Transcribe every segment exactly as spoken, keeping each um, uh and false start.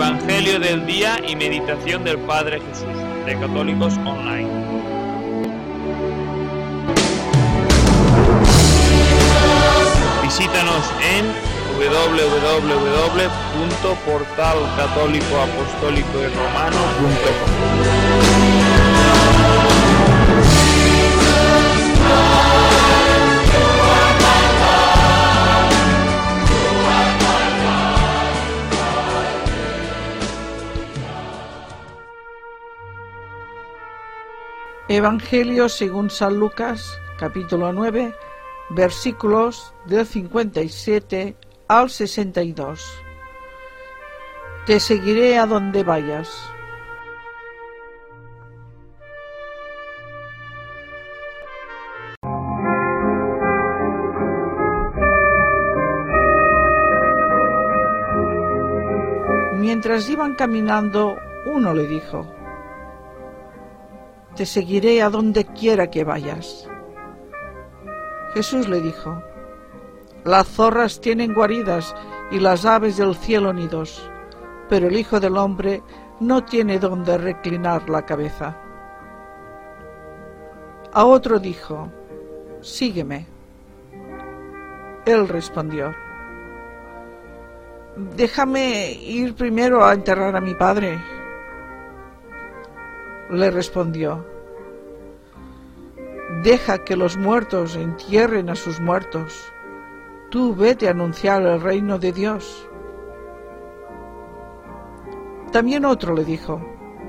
Evangelio del día y meditación del Padre Jesús, de Católicos Online. Visítanos en doble u doble u doble u punto portal católico apostólico y romano punto com. Evangelio según San Lucas, capítulo nueve, versículos del cincuenta y siete al sesenta y dos. Te seguiré a donde vayas. Mientras iban caminando, uno le dijo: Te seguiré a donde quiera que vayas. Jesús le dijo: Las zorras tienen guaridas y las aves del cielo nidos, pero el Hijo del Hombre no tiene donde reclinar la cabeza. A otro dijo: Sígueme. Él respondió: Déjame ir primero a enterrar a mi padre. Le respondió: Deja que los muertos entierren a sus muertos. Tú vete a anunciar el reino de Dios. También otro le dijo: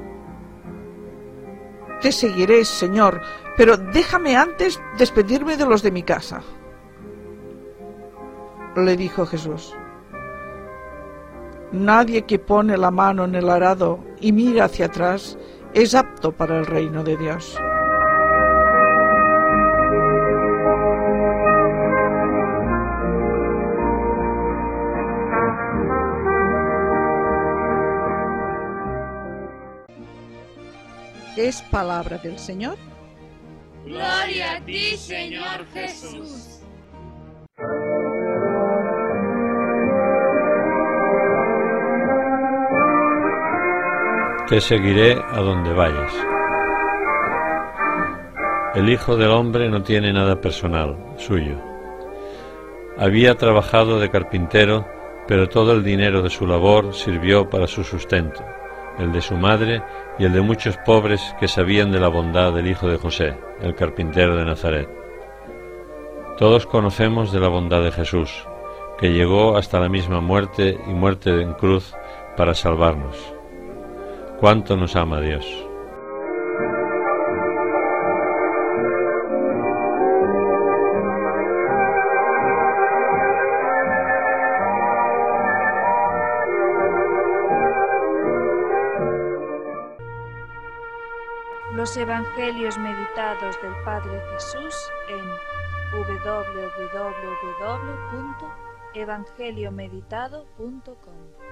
Te seguiré, Señor, pero déjame antes despedirme de los de mi casa. Le dijo Jesús: Nadie que pone la mano en el arado y mira hacia atrás es apto para el reino de Dios. Es palabra del Señor. Gloria a ti, Señor Jesús. Te seguiré a donde vayas. El Hijo del Hombre no tiene nada personal, suyo. Había trabajado de carpintero, pero todo el dinero de su labor sirvió para su sustento, el de su madre y el de muchos pobres que sabían de la bondad del hijo de José, el carpintero de Nazaret. Todos conocemos de la bondad de Jesús, que llegó hasta la misma muerte y muerte en cruz para salvarnos. ¿Cuánto nos ama Dios? Los Evangelios meditados del Padre Jesús en doble u doble u doble u punto evangelio meditado punto com.